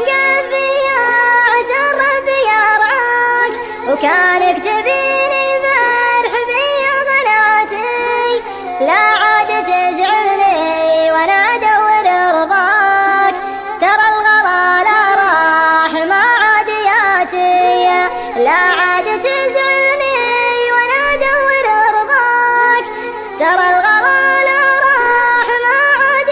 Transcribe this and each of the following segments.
مقفية عسى ربي يرعاك، وكانك تبيني فرح في ظلاتي، لا عاد تزعلني وانا ادور رضاك، ترى الغلا لا راح ما عاد ياتي، لا عاد تزعلني وانا ادور رضاك، ترى الغلا لا راح ما عاد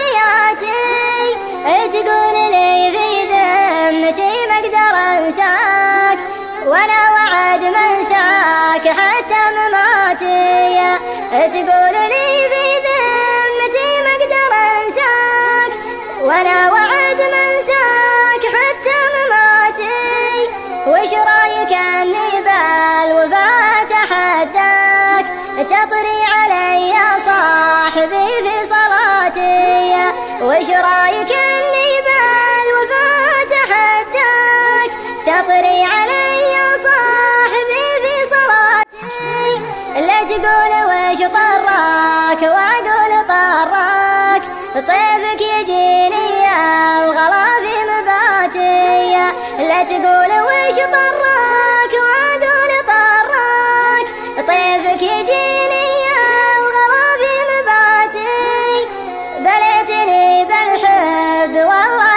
ياتي، تقول لي في ذمتي ما اقدر انساك، وانا وعد ما انساك حتى مماتي، تقول لي في ذمتي ما اقدر انساك، وانا وعد ما انساك حتى مماتي، وش رايك اني بالوفاء اتحداك، تطري علي يا صاحبي في صلاتي، وش رايك اني بالوفاء اتحداك، تطري علي يا صاحبي في صلاتي، لا تقول وش طراك واقول طراك، طيفك يجيني يا الغلا في مباتي، لا تقول وش طراك واقول طراك، طيفك يجيني يا الغلا في مباتي، بليتني بالحب والله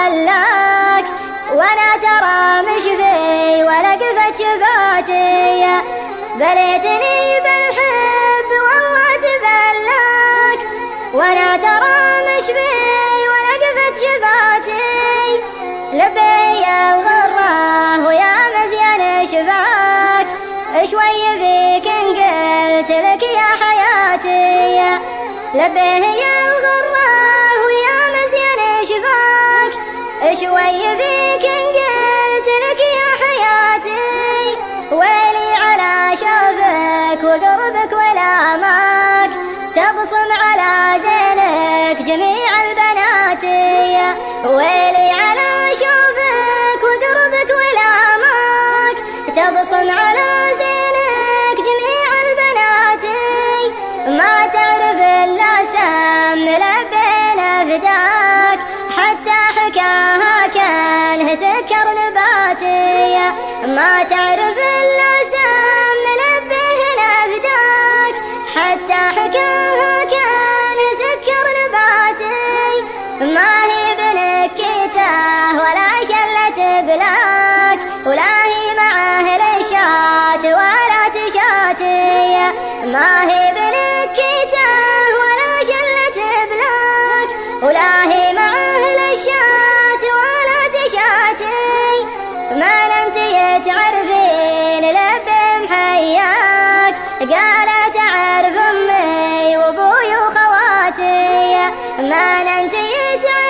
تبلاك، وانا ترى مش في ولا قفت شفاتي، بليتني بالحب والله تبلاك، وانا ترى مش في ولا قفت شفاتي، لبي يا الغرة ويا مزيان شفاك، شوي فيك ان قلت لك يا حياتي، لبيه يا الغرة ويا مزيان شفاك، شوي فيك ان قلت لك يا حياتي، ويلي على شوفك وقربك ولامك، تبصم على زينك جميع البنات، ويلي على شوفك وقربك ولامك، تبصم على زينك جميع البنات، ما تعرف الا سم لبينا فداك، حتى حكاها كان سكر نباتي، ما تعرف الا سم لبينا فداك، حتى حكاها كان سكر نباتي، ما هي بنكيته ولا شلة بلاك، ولا هي مع اهل الشات ولا تشاتي، ما هي بنكيته ولا شلة بلاك، ولا هي مع اهل الشات ولا تشاتي، ما نمتي تعرفين لبي محياك، قالت اعرف امي وابوي وخواتي، ما نمتي تعرفين